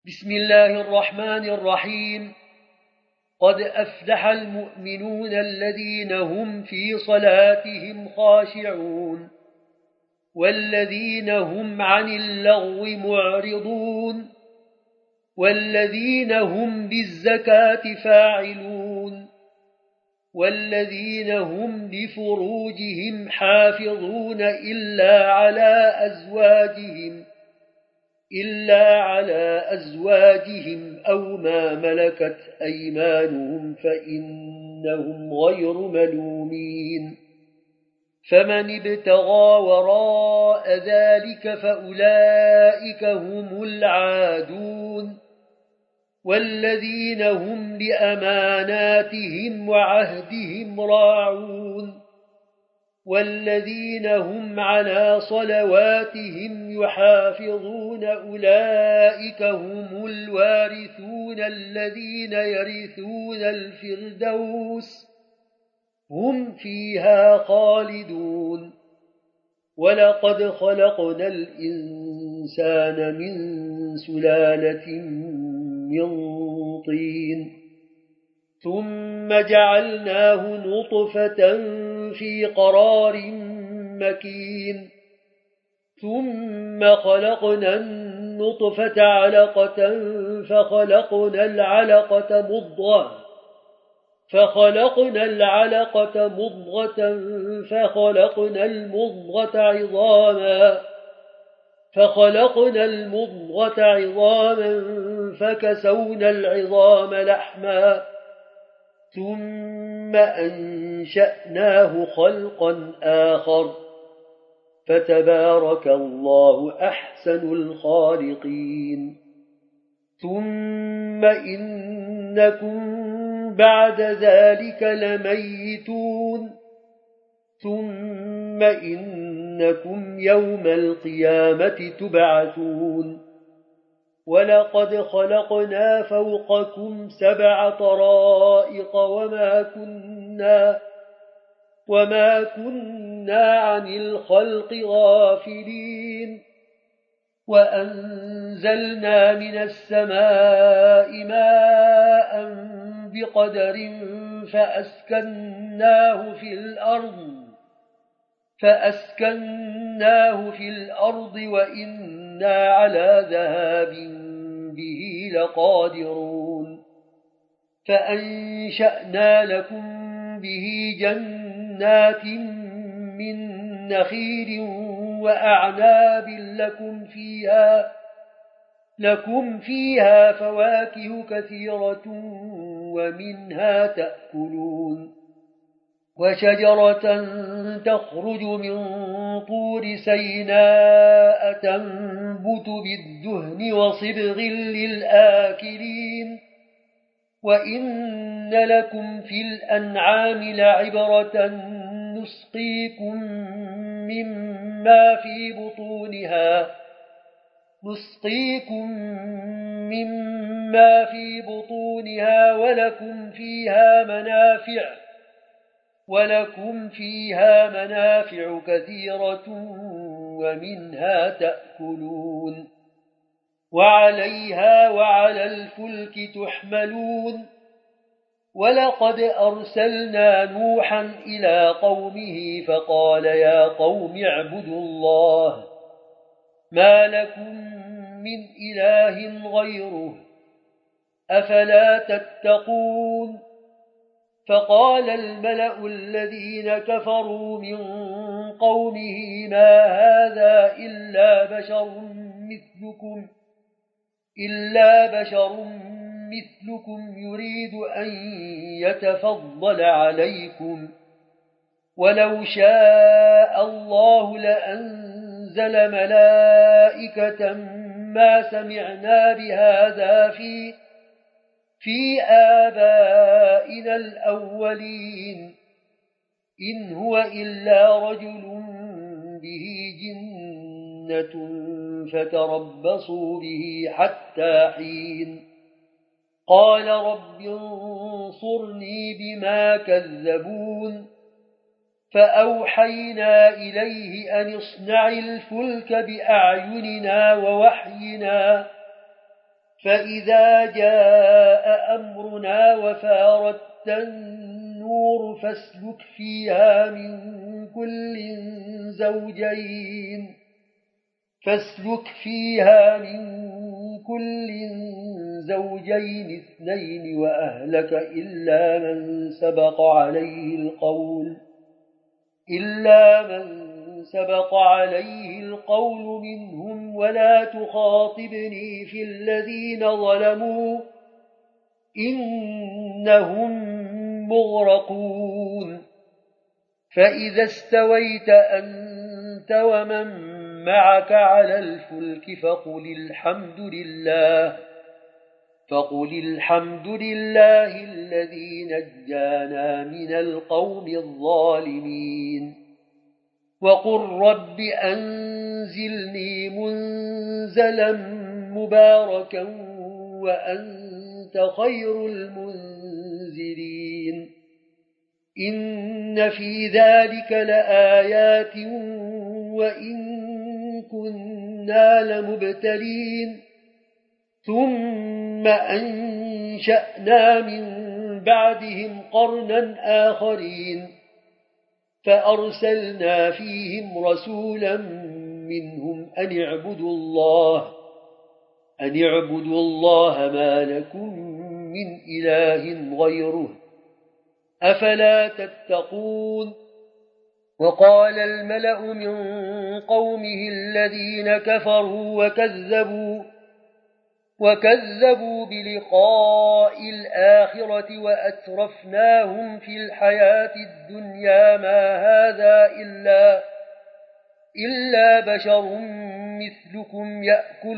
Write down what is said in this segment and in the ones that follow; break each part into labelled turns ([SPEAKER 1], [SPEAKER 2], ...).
[SPEAKER 1] بسم الله الرحمن الرحيم. قد أفلح المؤمنون الذين هم في صلاتهم خاشعون والذين هم عن اللغو معرضون والذين هم بالزكاة فاعلون والذين هم لفروجهم حافظون إلا على أزواجهم أو ما ملكت أيمانهم فإنهم غير ملومين. فمن ابتغى وراء ذلك فأولئك هم العادون. والذين هم لأماناتهم وعهدهم راعون والذين هم على صلواتهم يحافظون أولئك هم الوارثون الذين يرثون الفردوس هم فيها خالدون. ولقد خلقنا الإنسان من سلالة من طين ثم جعلناه نطفة في قرار مكين ثم خلقنا النطفة علقة فخلقنا العلقة مضغة فخلقنا المضغة عظاما فكسونا العظام لحما ثم أنشأناه خلقا آخر فتبارك الله أحسن الخالقين. ثم إنكم بعد ذلك لميتون ثم إنكم يوم القيامة تبعثون. ولقد خلقنا فوقكم 7 طرائق وما كنا عن الخلق غافلين. وأنزلنا من السماء ماء بقدر فأسكناه في الأرض وإنا على ذهاب به لقادرون. فأنشأنا لكم به جنات من نخيل وأعناب لكم فيها فواكه كثيرة ومنها تأكلون. وشجرة تخرج من طور سيناء تنبت بالدهن وصبغ للآكلين. وإن لكم في الأنعام لعبرة نسقيكم مما في بطونها ولكم فيها منافع كثيرة ومنها تأكلون. وعليها وعلى الفلك تحملون. ولقد أرسلنا نوحا إلى قومه فقال يا قوم اعبدوا الله ما لكم من إله غيره أفلا تتقون. فقال الملأ الذين كفروا من قومه ما هذا إلا بشر مثلكم يريد أن يتفضل عليكم ولو شاء الله لأنزل ملائكة ما سمعنا بهذا في آبائنا الأولين إن هو إلا رجل به جنة فتربصوا به حتى حين. قال رب انصرني بما كذبون. فأوحينا إليه أن اصنع الفلك بأعيننا ووحينا فإذا جاء أمرنا وفارت النور فاسلك فيها من كل زوجين اثنين وأهلك إلا من سبق عليه القول منهم ولا تخاطبني في الذين ظلموا إنهم مغرقون فإذا استويت أنت ومن معك على الفلك فقل الحمد لله الذي نجانا من القوم الظالمين وقل رب أنزلني منزلا مباركا وأنت خير المنزلين إن في ذلك لآيات وإن كنا لمبتلين ثم أنشأنا من بعدهم قرنا آخرين فأرسلنا فيهم رسولا منهم أن اعبدوا الله ما لكم من إله غيره أفلا تتقون وقال الملأ من قومه الذين كفروا وكذبوا بلقاء الآخرة وأترفناهم في الحياة الدنيا ما هذا إلا بشر مثلكم يأكل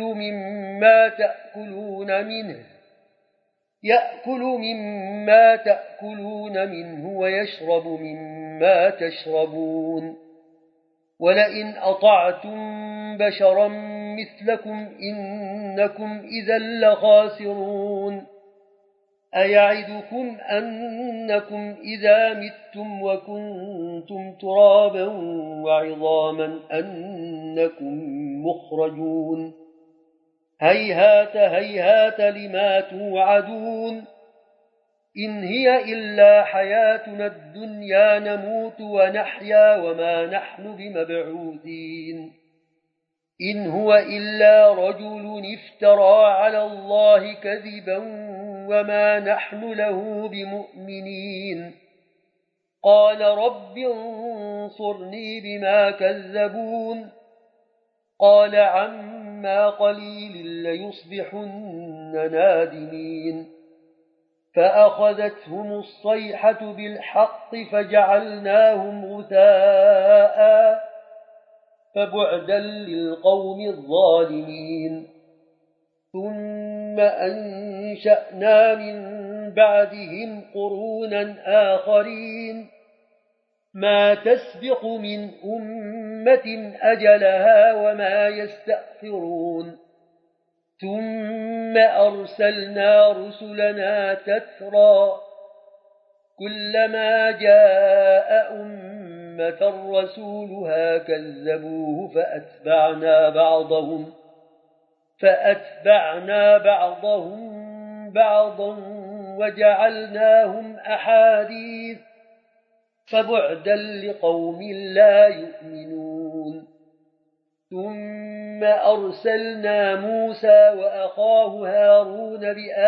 [SPEAKER 1] مما تأكلون منه ويشرب مما تشربون ولئن أطعتم بشرا مثلكم إنكم إذا لخاسرون أيعدكم أنكم إذا متم وكنتم ترابا وعظاما أنكم مخرجون هيهات هيهات لما توعدون إن هي إلا حياتنا الدنيا نموت ونحيا وما نحن بمبعوثين إن هو إلا رجل افترى على الله كذبا وما نحن له بمؤمنين قال رب انصرني بما كذبون قال عما قليل ليصبحن نادمين فأخذتهم الصيحة بالحق فجعلناهم غثاء فبعدا للقوم الظالمين ثم أنشأنا من بعدهم قرونا آخرين ما تسبق من أمة أجلها وما يستأخرون ثم أرسلنا رسلنا تترى كلما جاء أمة رسولها كذبوه فأتبعنا بعضهم بعضا وجعلناهم أحاديث فبعدا لقوم لا يؤمنون ثم أرسلنا موسى وأخاه هارون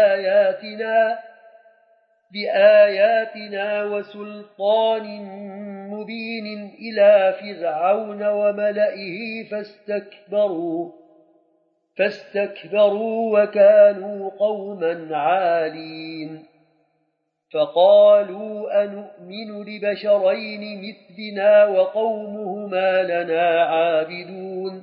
[SPEAKER 1] بآياتنا وسلطان مبين إلى فرعون وملئه فاستكبروا وكانوا قوما عالين فقالوا أنؤمن لبشرين مثلنا وقومهما لنا عابدون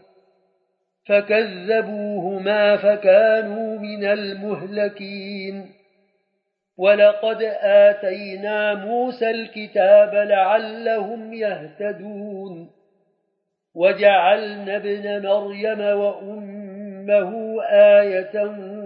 [SPEAKER 1] فكذبوهما فكانوا من المهلكين ولقد آتينا موسى الكتاب لعلهم يهتدون وجعلنا ابن مريم وأمه آية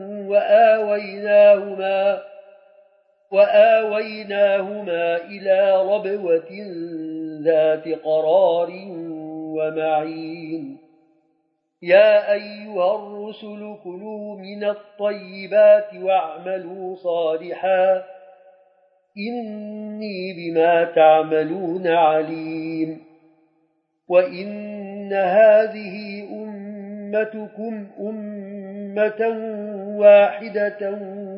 [SPEAKER 1] وآويناهما إلى ربوة ذات قرار ومعين يا أيها الرسل كلوا من الطيبات واعملوا صالحا إني بما تعملون عليم وإن هذه أمتكم أمة واحدة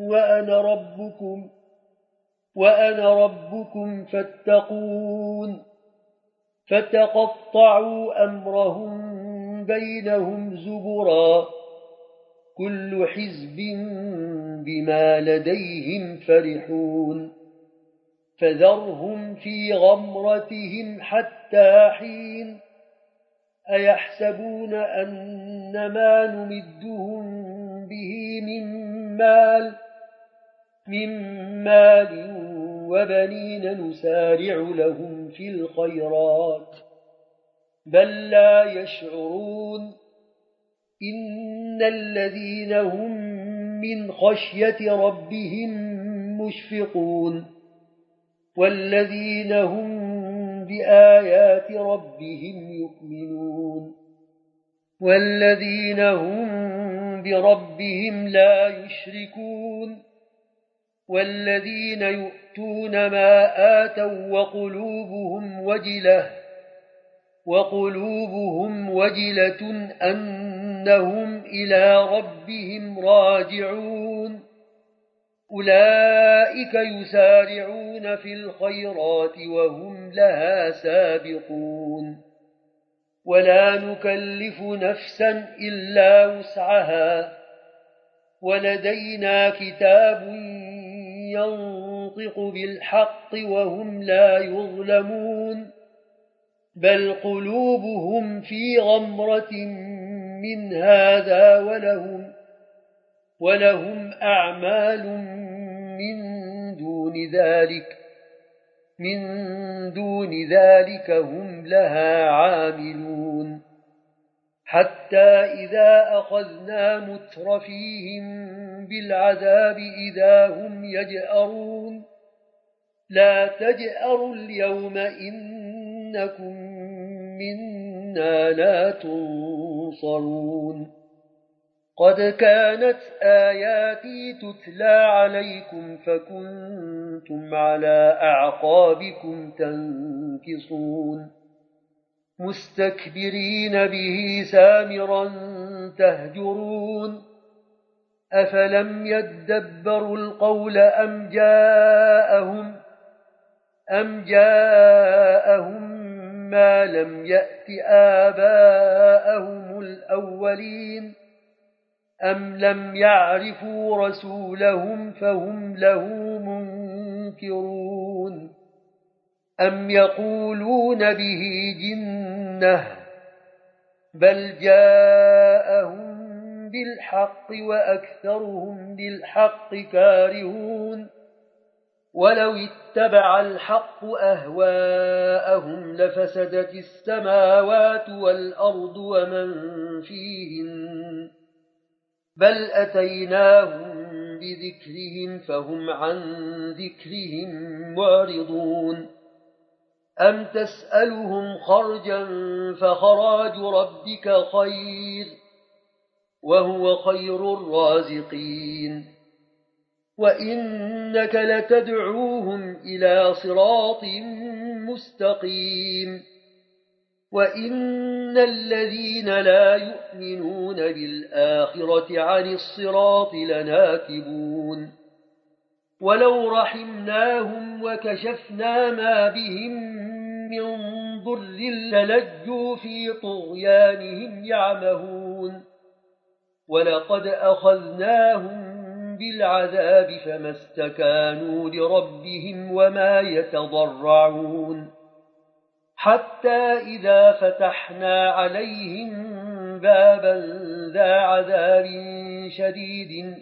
[SPEAKER 1] وأنا ربكم فاتقون فتقطعوا أمرهم بينهم زبرا كل حزب بما لديهم فرحون فذرهم في غمرتهم حتى حين أيحسبون أن ما نمدهم به من مال وبنين نسارع لهم في الخيرات بل لا يشعرون إن الذين هم من خشية ربهم مشفقون والذين هم بآيات ربهم يؤمنون والذين هم بربهم لا يشركون والذين يؤتون ما آتوا وقلوبهم وجلة أنهم إلى ربهم راجعون أولئك يسارعون في الخيرات وهم لها سابقون ولا نكلف نفسا إلا وسعها ولدينا كتاب ينطق بالحق وهم لا يظلمون بل قلوبهم في غمرة من هذا ولهم أعمال من دون ذلك هم لها عاملون حتى إذا أخذنا مترفيهم بالعذاب إذا هم يجأرون لا تجأروا اليوم إنكم منا لا تنصرون قد كانت آياتي تتلى عليكم فكنتم على أعقابكم تنكصون مستكبرين به سامرا تهجرون أفلم يدبروا القول أم جاءهم ما لم يأت آباءهم الأولين أم لم يعرفوا رسولهم فهم له منكرون أم يقولون به جنة بل جاءهم بالحق وأكثرهم بالحق كارهون ولو اتبع الحق أهواءهم لفسدت السماوات والأرض ومن فيهن بل أتيناهم بذكرهم فهم عن ذكرهم معرضون أم تسألهم خرجا فخراج ربك خير وهو خير الرازقين وإنك لتدعوهم إلى صراط مستقيم وإن الذين لا يؤمنون بالآخرة عن الصراط لناكبون ولو رحمناهم وكشفنا ما بهم من ضر للجوا في طغيانهم يعمهون ولقد أخذناهم بالعذاب فما استكانوا لربهم وما يتضرعون حتى إذا فتحنا عليهم بابا ذا عذاب شديد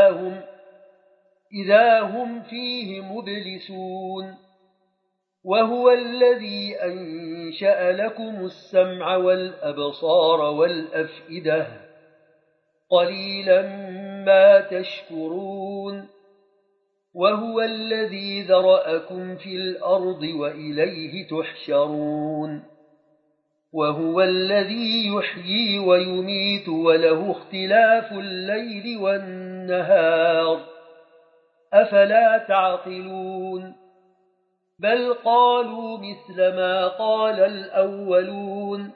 [SPEAKER 1] إذا هم فيه مبلسون وهو الذي أنشأ لكم السمع والأبصار والأفئدة قليلا ما تشكرون وهو الذي ذرأكم في الأرض وإليه تحشرون وهو الذي يحيي ويميت وله اختلاف الليل والنهار أفلا تعقلون بل قالوا مثل ما قال الأولون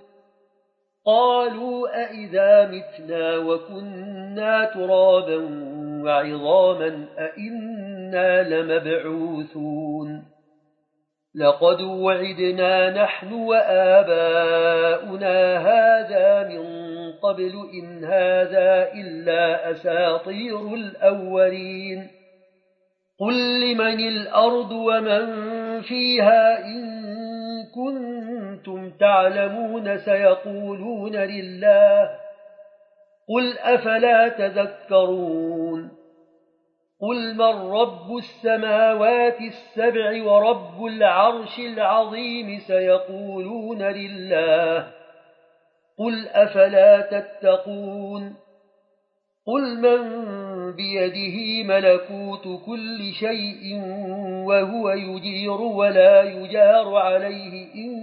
[SPEAKER 1] قالوا أئذا متنا وكنا ترابا وعظاما أئنا لمبعوثون لقد وعدنا نحن وآباؤنا هذا من قبل إن هذا إلا أساطير الأولين قل لمن الأرض ومن فيها إن كنتم تعلمون سيقولون لله قل أفلا تذكرون قل من رب السماوات السبع ورب العرش العظيم سيقولون لله قل أفلا تتقون قل من بيده ملكوت كل شيء وهو يجير ولا يجار عليه إن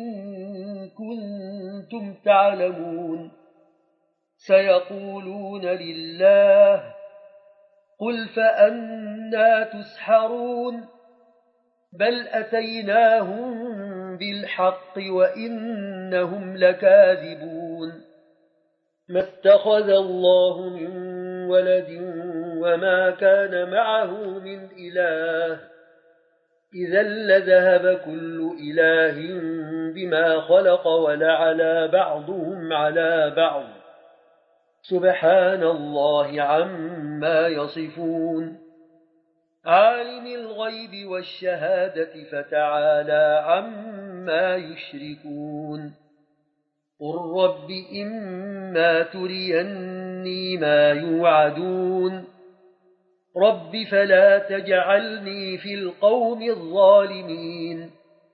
[SPEAKER 1] كنتم تعلمون سيقولون لله قل فأنى تسحرون بل أتيناهم بالحق وإنهم لكاذبون ما اتخذ الله من ولد وما كان معه من إله إذا لذهب كل إله بما خلق ولعلى بعضهم على بعض سبحان الله عما يصفون عالم الغيب والشهادة فتعالى عما يشركون قل رب إما تريني ما يوعدون رب فلا تجعلني في القوم الظالمين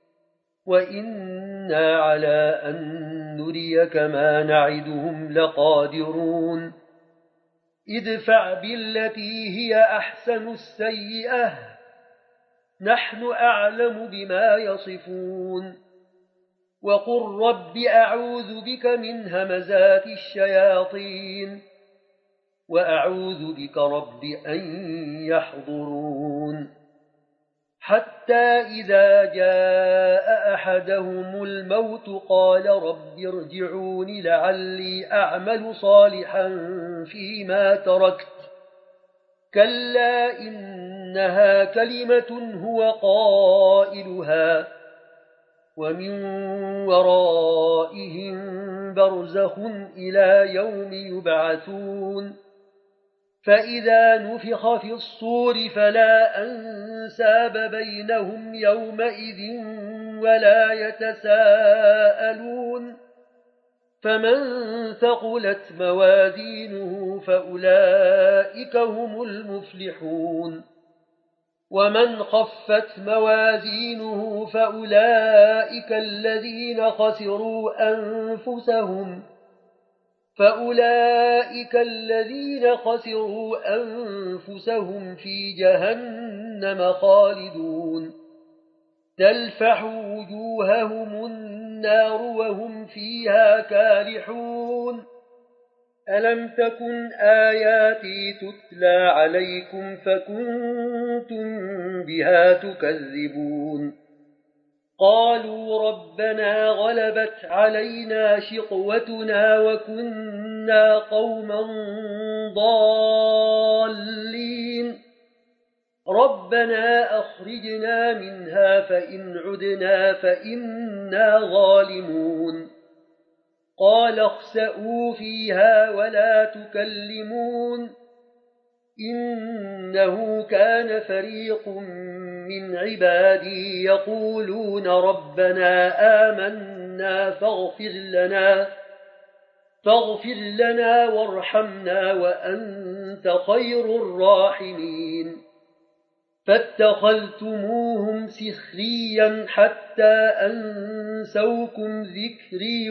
[SPEAKER 1] وإنا على أن نريك ما نعدهم لقادرون ادفع بالتي هي أحسن السيئة نحن أعلم بما يصفون وقل رب أعوذ بك من همزات الشياطين وأعوذ بك رب أن يحضرون حتى إذا جاء أحدهم الموت قال رب ارجعون لعلي أعمل صالحا فيما تركت كلا إنها كلمة هو قائلها ومن ورائهم برزخ إلى يوم يبعثون فإذا نفخ في الصور فلا أنساب بينهم يومئذ ولا يتساءلون فمن ثقلت موازينه فأولئك هم المفلحون ومن خفت موازينه فأولئك الذين خسروا أنفسهم في جهنم خالدون تلفح وجوههم النار وهم فيها كالحون ألم تكن آياتي تتلى عليكم فكنتم بها تكذبون قالوا ربنا غلبت علينا شقوتنا وكنا قوما ضالين ربنا أخرجنا منها فإن عدنا فإنا ظالمون قال اخسئوا فيها ولا تكلمون إنه كان فريق من عبادي يقولون ربنا آمنا فاغفر لنا وارحمنا وأنت خير الراحمين فاتخذتموهم سخريا حتى أنسوكم ذكري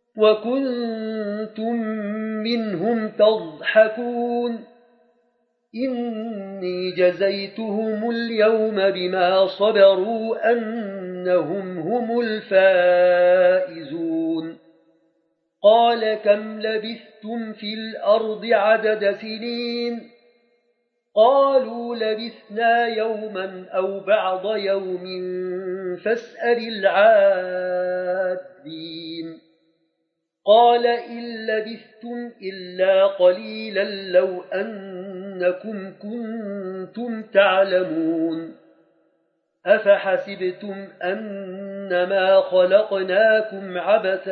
[SPEAKER 1] وكنتم منهم تضحكون إني جزيتهم اليوم بما صبروا أنهم هم الفائزون قال كم لبثتم في الأرض عدد سنين قالوا لبثنا يوما أو بعض يوم فاسأل العادين قال إن لبثتم إلا قليلا لو أنكم كنتم تعلمون أفحسبتم أنما خلقناكم عبثا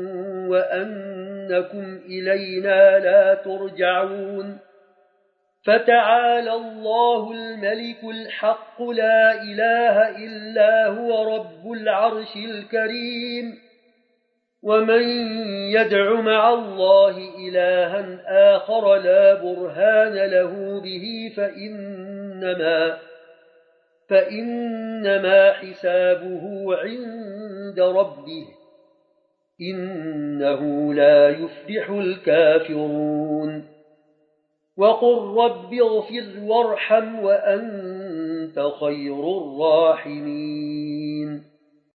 [SPEAKER 1] وأنكم إلينا لا ترجعون فتعالى الله الملك الحق لا إله إلا هو رب العرش الكريم ومن يدع مع الله إلها آخر لا برهان له به فإنما حسابه عند ربه إنه لا يفلح الكافرون وقل رب اغفر وارحم وأنت خير الراحمين